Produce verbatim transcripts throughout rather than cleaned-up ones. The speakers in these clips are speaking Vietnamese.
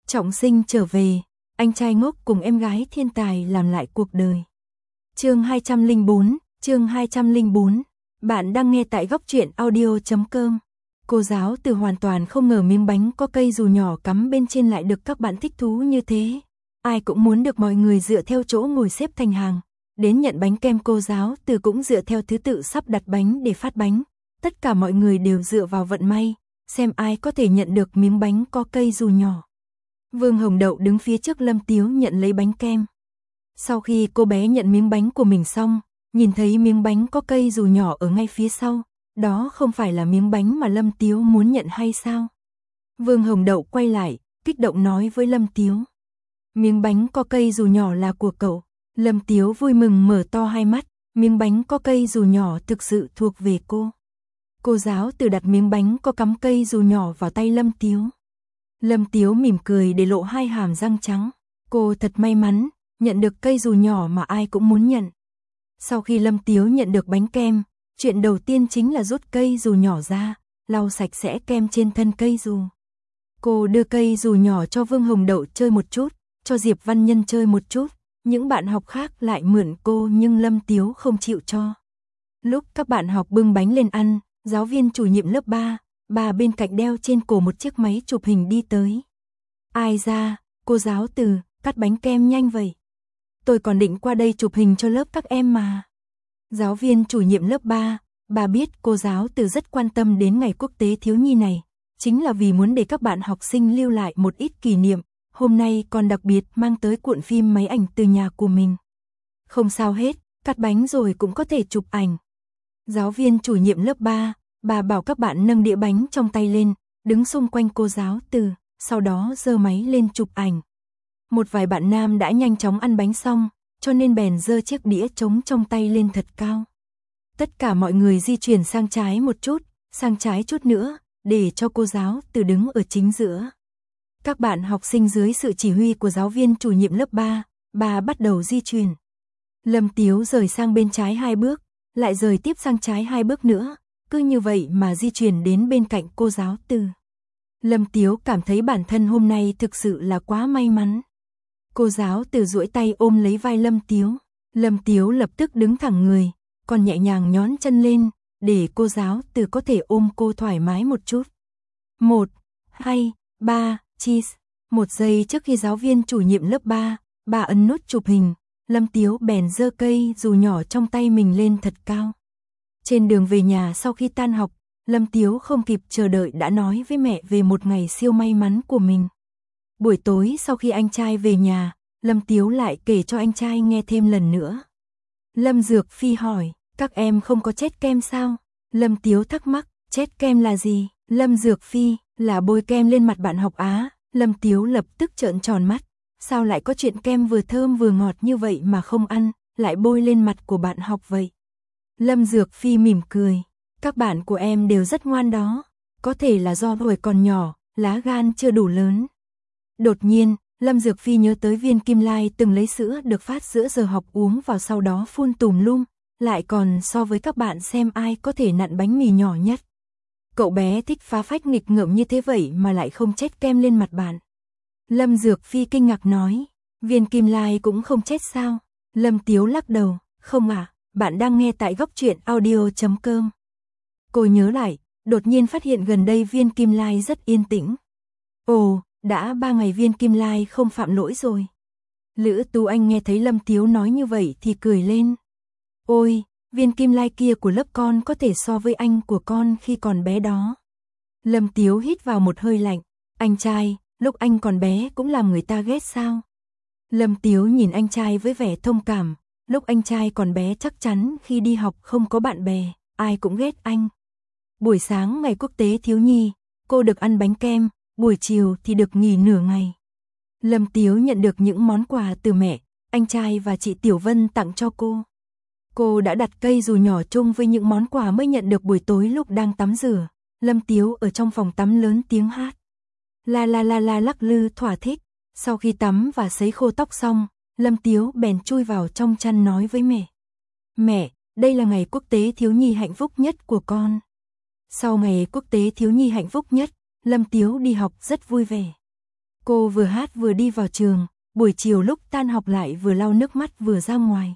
Trọng sinh trở về, anh trai ngốc cùng em gái thiên tài làm lại cuộc đời. Chương hai trăm lẻ bốn, chương hai trăm lẻ bốn. Bạn đang nghe tại góc truyện audio chấm com. Cô giáo Từ hoàn toàn không ngờ miếng bánh có cây dù nhỏ cắm bên trên lại được các bạn thích thú như thế. Ai cũng muốn được mọi người dựa theo chỗ ngồi xếp thành hàng. Đến nhận bánh kem cô giáo Từ cũng dựa theo thứ tự sắp đặt bánh để phát bánh. Tất cả mọi người đều dựa vào vận may, xem ai có thể nhận được miếng bánh có cây dù nhỏ. Vương Hồng Đậu đứng phía trước Lâm Tiếu nhận lấy bánh kem. Sau khi cô bé nhận miếng bánh của mình xong, nhìn thấy miếng bánh có cây dù nhỏ ở ngay phía sau, đó không phải là miếng bánh mà Lâm Tiếu muốn nhận hay sao? Vương Hồng Đậu quay lại, kích động nói với Lâm Tiếu. Miếng bánh có cây dù nhỏ là của cậu. Lâm Tiếu vui mừng mở to hai mắt, miếng bánh có cây dù nhỏ thực sự thuộc về cô. Cô giáo Từ đặt miếng bánh có cắm cây dù nhỏ vào tay Lâm Tiếu. Lâm Tiếu mỉm cười để lộ hai hàm răng trắng. Cô thật may mắn, nhận được cây dù nhỏ mà ai cũng muốn nhận. Sau khi Lâm Tiếu nhận được bánh kem, chuyện đầu tiên chính là rút cây dù nhỏ ra, lau sạch sẽ kem trên thân cây dù. Cô đưa cây dù nhỏ cho Vương Hồng Đậu chơi một chút, cho Diệp Văn Nhân chơi một chút. Những bạn học khác lại mượn cô nhưng Lâm Tiếu không chịu cho. Lúc các bạn học bưng bánh lên ăn, giáo viên chủ nhiệm lớp ba, bà bên cạnh đeo trên cổ một chiếc máy chụp hình đi tới. Ai ra, cô giáo Từ, cắt bánh kem nhanh vậy. Tôi còn định qua đây chụp hình cho lớp các em mà. Giáo viên chủ nhiệm lớp ba, bà biết cô giáo Từ rất quan tâm đến ngày quốc tế thiếu nhi này, chính là vì muốn để các bạn học sinh lưu lại một ít kỷ niệm, hôm nay còn đặc biệt mang tới cuộn phim máy ảnh từ nhà của mình. Không sao hết, cắt bánh rồi cũng có thể chụp ảnh. Giáo viên chủ nhiệm lớp ba, bà bảo các bạn nâng đĩa bánh trong tay lên, đứng xung quanh cô giáo Từ, sau đó giơ máy lên chụp ảnh. Một vài bạn nam đã nhanh chóng ăn bánh xong, cho nên bèn giơ chiếc đĩa trống trong tay lên thật cao. Tất cả mọi người di chuyển sang trái một chút, sang trái chút nữa, để cho cô giáo Từ đứng ở chính giữa. Các bạn học sinh dưới sự chỉ huy của giáo viên chủ nhiệm lớp ba, bà bắt đầu di chuyển. Lâm Tiếu rời sang bên trái hai bước, lại rời tiếp sang trái hai bước nữa, cứ như vậy mà di chuyển đến bên cạnh cô giáo Từ. Lâm Tiếu cảm thấy bản thân hôm nay thực sự là quá may mắn. Cô giáo Từ duỗi tay ôm lấy vai Lâm Tiếu. Lâm Tiếu lập tức đứng thẳng người, còn nhẹ nhàng nhón chân lên, để cô giáo Từ có thể ôm cô thoải mái một chút. Một, hai, ba, cheese. Một giây trước khi giáo viên chủ nhiệm lớp ba, bà ấn nút chụp hình, Lâm Tiếu bèn giơ cây dù nhỏ trong tay mình lên thật cao. Trên đường về nhà sau khi tan học, Lâm Tiếu không kịp chờ đợi đã nói với mẹ về một ngày siêu may mắn của mình. Buổi tối sau khi anh trai về nhà, Lâm Tiếu lại kể cho anh trai nghe thêm lần nữa. Lâm Dược Phi hỏi, các em không có chét kem sao? Lâm Tiếu thắc mắc, chét kem là gì? Lâm Dược Phi, là bôi kem lên mặt bạn học á. Lâm Tiếu lập tức trợn tròn mắt. Sao lại có chuyện kem vừa thơm vừa ngọt như vậy mà không ăn, lại bôi lên mặt của bạn học vậy? Lâm Dược Phi mỉm cười. Các bạn của em đều rất ngoan đó. Có thể là do tuổi còn nhỏ, lá gan chưa đủ lớn. Đột nhiên, Lâm Dược Phi nhớ tới Viên Kim Lai từng lấy sữa được phát giữa giờ học uống vào sau đó phun tùm lum, lại còn so với các bạn xem ai có thể nặn bánh mì nhỏ nhất. Cậu bé thích phá phách nghịch ngợm như thế vậy mà lại không chét kem lên mặt bạn. Lâm Dược Phi kinh ngạc nói, Viên Kim Lai cũng không chét sao? Lâm Tiếu lắc đầu, không à, bạn đang nghe tại góc truyện audio chấm com. Cô nhớ lại, đột nhiên phát hiện gần đây Viên Kim Lai rất yên tĩnh. Ồ, đã ba ngày Viên Kim Lai không phạm lỗi rồi. Lữ Tú Anh nghe thấy Lâm Tiếu nói như vậy thì cười lên. Ôi, Viên Kim Lai kia của lớp con có thể so với anh của con khi còn bé đó. Lâm Tiếu hít vào một hơi lạnh, anh trai, lúc anh còn bé cũng làm người ta ghét sao? Lâm Tiếu nhìn anh trai với vẻ thông cảm, lúc anh trai còn bé chắc chắn khi đi học không có bạn bè, ai cũng ghét anh. Buổi sáng ngày quốc tế thiếu nhi, cô được ăn bánh kem, buổi chiều thì được nghỉ nửa ngày. Lâm Tiếu nhận được những món quà từ mẹ, anh trai và chị Tiểu Vân tặng cho cô. Cô đã đặt cây dù nhỏ chung với những món quà mới nhận được buổi tối lúc đang tắm rửa. Lâm Tiếu ở trong phòng tắm lớn tiếng hát. La la la la lắc lư thỏa thích. Sau khi tắm và sấy khô tóc xong, Lâm Tiếu bèn chui vào trong chăn nói với mẹ. Mẹ, đây là ngày quốc tế thiếu nhi hạnh phúc nhất của con. Sau ngày quốc tế thiếu nhi hạnh phúc nhất, Lâm Tiếu đi học rất vui vẻ. Cô vừa hát vừa đi vào trường, buổi chiều lúc tan học lại vừa lau nước mắt vừa ra ngoài.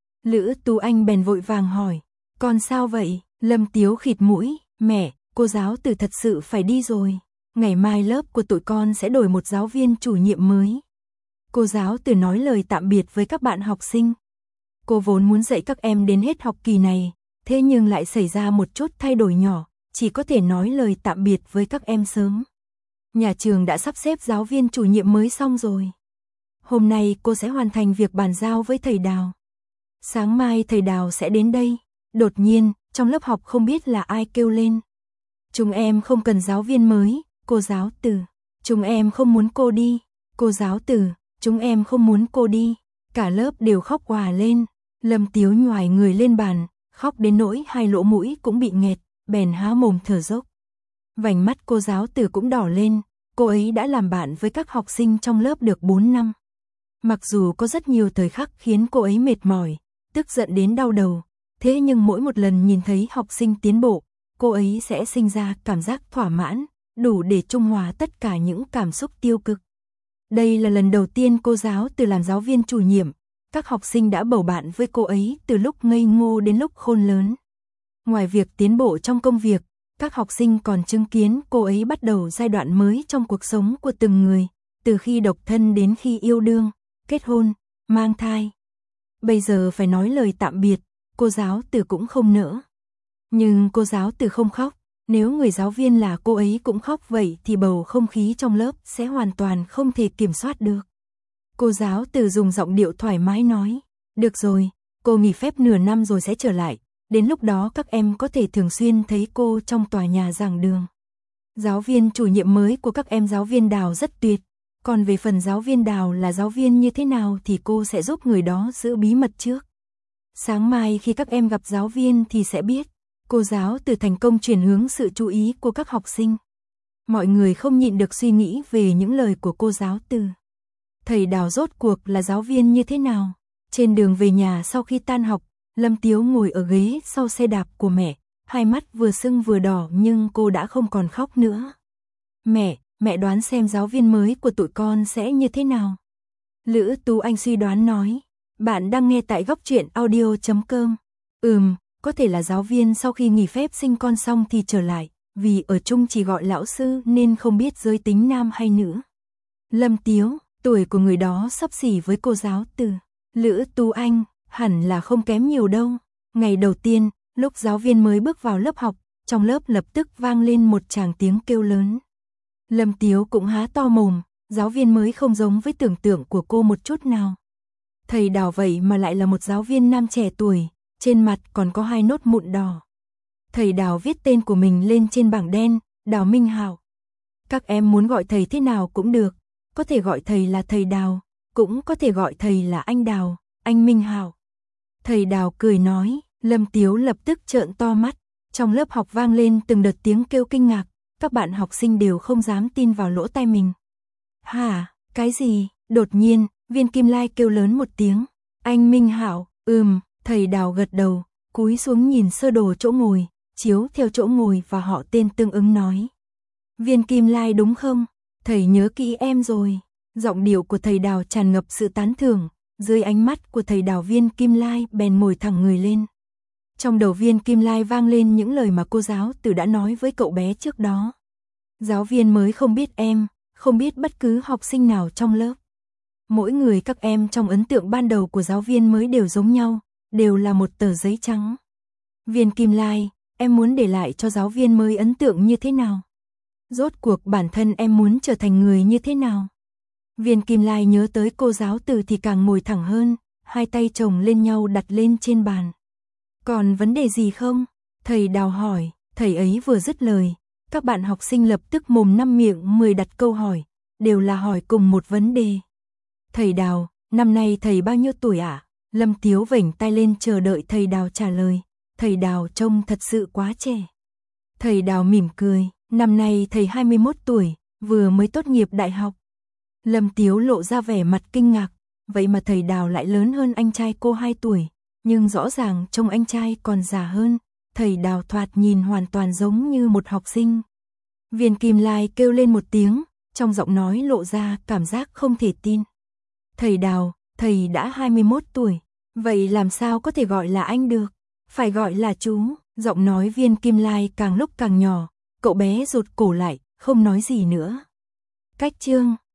Lữ Tú Anh bèn vội vàng hỏi, con sao vậy? Lâm Tiếu khịt mũi, mẹ, cô giáo từ thật sự phải đi rồi. Ngày mai lớp của tụi con sẽ đổi một giáo viên chủ nhiệm mới. Cô giáo từ nói lời tạm biệt với các bạn học sinh. Cô vốn muốn dạy các em đến hết học kỳ này, thế nhưng lại xảy ra một chút thay đổi nhỏ, chỉ có thể nói lời tạm biệt với các em sớm. Nhà trường đã sắp xếp giáo viên chủ nhiệm mới xong rồi. Hôm nay cô sẽ hoàn thành việc bàn giao với thầy Đào. Sáng mai thầy Đào sẽ đến đây. Đột nhiên, trong lớp học không biết là ai kêu lên. Chúng em không cần giáo viên mới, cô giáo từ. Chúng em không muốn cô đi, cô giáo từ. Chúng em không muốn cô đi. Cả lớp đều khóc òa lên. Lâm Tiếu nhoài người lên bàn, khóc đến nỗi hai lỗ mũi cũng bị nghẹt, bèn há mồm thở dốc. Vành mắt cô giáo từ cũng đỏ lên, cô ấy đã làm bạn với các học sinh trong lớp được bốn năm. Mặc dù có rất nhiều thời khắc khiến cô ấy mệt mỏi, tức giận đến đau đầu, thế nhưng mỗi một lần nhìn thấy học sinh tiến bộ, cô ấy sẽ sinh ra cảm giác thỏa mãn, đủ để trung hòa tất cả những cảm xúc tiêu cực. Đây là lần đầu tiên cô giáo từ làm giáo viên chủ nhiệm, các học sinh đã bầu bạn với cô ấy từ lúc ngây ngô đến lúc khôn lớn. Ngoài việc tiến bộ trong công việc, các học sinh còn chứng kiến cô ấy bắt đầu giai đoạn mới trong cuộc sống của từng người, từ khi độc thân đến khi yêu đương, kết hôn, mang thai. Bây giờ phải nói lời tạm biệt, cô giáo từ cũng không nỡ. Nhưng cô giáo từ không khóc, nếu người giáo viên là cô ấy cũng khóc vậy thì bầu không khí trong lớp sẽ hoàn toàn không thể kiểm soát được. Cô giáo từ dùng giọng điệu thoải mái nói, được rồi, cô nghỉ phép nửa năm rồi sẽ trở lại, đến lúc đó các em có thể thường xuyên thấy cô trong tòa nhà giảng đường. Giáo viên chủ nhiệm mới của các em giáo viên Đào rất tuyệt, còn về phần giáo viên Đào là giáo viên như thế nào thì cô sẽ giúp người đó giữ bí mật trước. Sáng mai khi các em gặp giáo viên thì sẽ biết. Cô giáo từ thành công chuyển hướng sự chú ý của các học sinh. Mọi người không nhịn được suy nghĩ về những lời của cô giáo từ. Thầy Đào rốt cuộc là giáo viên như thế nào? Trên đường về nhà sau khi tan học, Lâm Tiếu ngồi ở ghế sau xe đạp của mẹ, hai mắt vừa sưng vừa đỏ nhưng cô đã không còn khóc nữa. Mẹ, mẹ đoán xem giáo viên mới của tụi con sẽ như thế nào? Lữ Tú Anh suy đoán nói. Bạn đang nghe tại góc truyện audio chấm com. Ừm, có thể là giáo viên sau khi nghỉ phép sinh con xong thì trở lại, vì ở chung chỉ gọi lão sư nên không biết giới tính nam hay nữ. Lâm Tiếu, tuổi của người đó xấp xỉ với cô giáo từ. Lữ Tú Anh, hẳn là không kém nhiều đâu. Ngày đầu tiên, lúc giáo viên mới bước vào lớp học, trong lớp lập tức vang lên một tràng tiếng kêu lớn. Lâm Tiếu cũng há to mồm, giáo viên mới không giống với tưởng tượng của cô một chút nào. Thầy Đào vậy mà lại là một giáo viên nam trẻ tuổi, trên mặt còn có hai nốt mụn đỏ. Thầy Đào viết tên của mình lên trên bảng đen, Đào Minh Hạo. Các em muốn gọi thầy thế nào cũng được, có thể gọi thầy là thầy Đào, cũng có thể gọi thầy là anh Đào, anh Minh Hạo. Thầy Đào cười nói, Lâm Tiếu lập tức trợn to mắt, trong lớp học vang lên từng đợt tiếng kêu kinh ngạc, các bạn học sinh đều không dám tin vào lỗ tai mình. Hả, cái gì? Đột nhiên, Viên Kim Lai kêu lớn một tiếng, anh Minh Hạo, ừm, thầy Đào gật đầu, cúi xuống nhìn sơ đồ chỗ ngồi, chiếu theo chỗ ngồi và họ tên tương ứng nói. Viên Kim Lai đúng không? Thầy nhớ kỹ em rồi. Giọng điệu của thầy Đào tràn ngập sự tán thưởng, dưới ánh mắt của thầy Đào Viên Kim Lai bèn ngồi thẳng người lên. Trong đầu Viên Kim Lai vang lên những lời mà cô giáo từ đã nói với cậu bé trước đó. Giáo viên mới không biết em, không biết bất cứ học sinh nào trong lớp. Mỗi người các em trong ấn tượng ban đầu của giáo viên mới đều giống nhau, đều là một tờ giấy trắng. Viên Kim Lai, em muốn để lại cho giáo viên mới ấn tượng như thế nào? Rốt cuộc bản thân em muốn trở thành người như thế nào? Viên Kim Lai nhớ tới cô giáo từ thì càng ngồi thẳng hơn, hai tay chồng lên nhau đặt lên trên bàn. Còn vấn đề gì không? Thầy Đào hỏi, thầy ấy vừa dứt lời, các bạn học sinh lập tức mồm năm miệng mười đặt câu hỏi, đều là hỏi cùng một vấn đề. Thầy Đào, năm nay thầy bao nhiêu tuổi ạ? À? Lâm Tiếu vểnh tay lên chờ đợi thầy Đào trả lời. Thầy Đào trông thật sự quá trẻ. Thầy Đào mỉm cười, năm nay thầy hai mươi mốt tuổi, vừa mới tốt nghiệp đại học. Lâm Tiếu lộ ra vẻ mặt kinh ngạc, vậy mà thầy Đào lại lớn hơn anh trai cô hai tuổi, nhưng rõ ràng trông anh trai còn già hơn, thầy Đào thoạt nhìn hoàn toàn giống như một học sinh. Viên Kim Lai kêu lên một tiếng, trong giọng nói lộ ra cảm giác không thể tin. Thầy Đào, thầy đã hai mươi mốt tuổi, vậy làm sao có thể gọi là anh được, phải gọi là chú. Giọng nói Viên Kim Lai càng lúc càng nhỏ, cậu bé rụt cổ lại, không nói gì nữa. Cách chương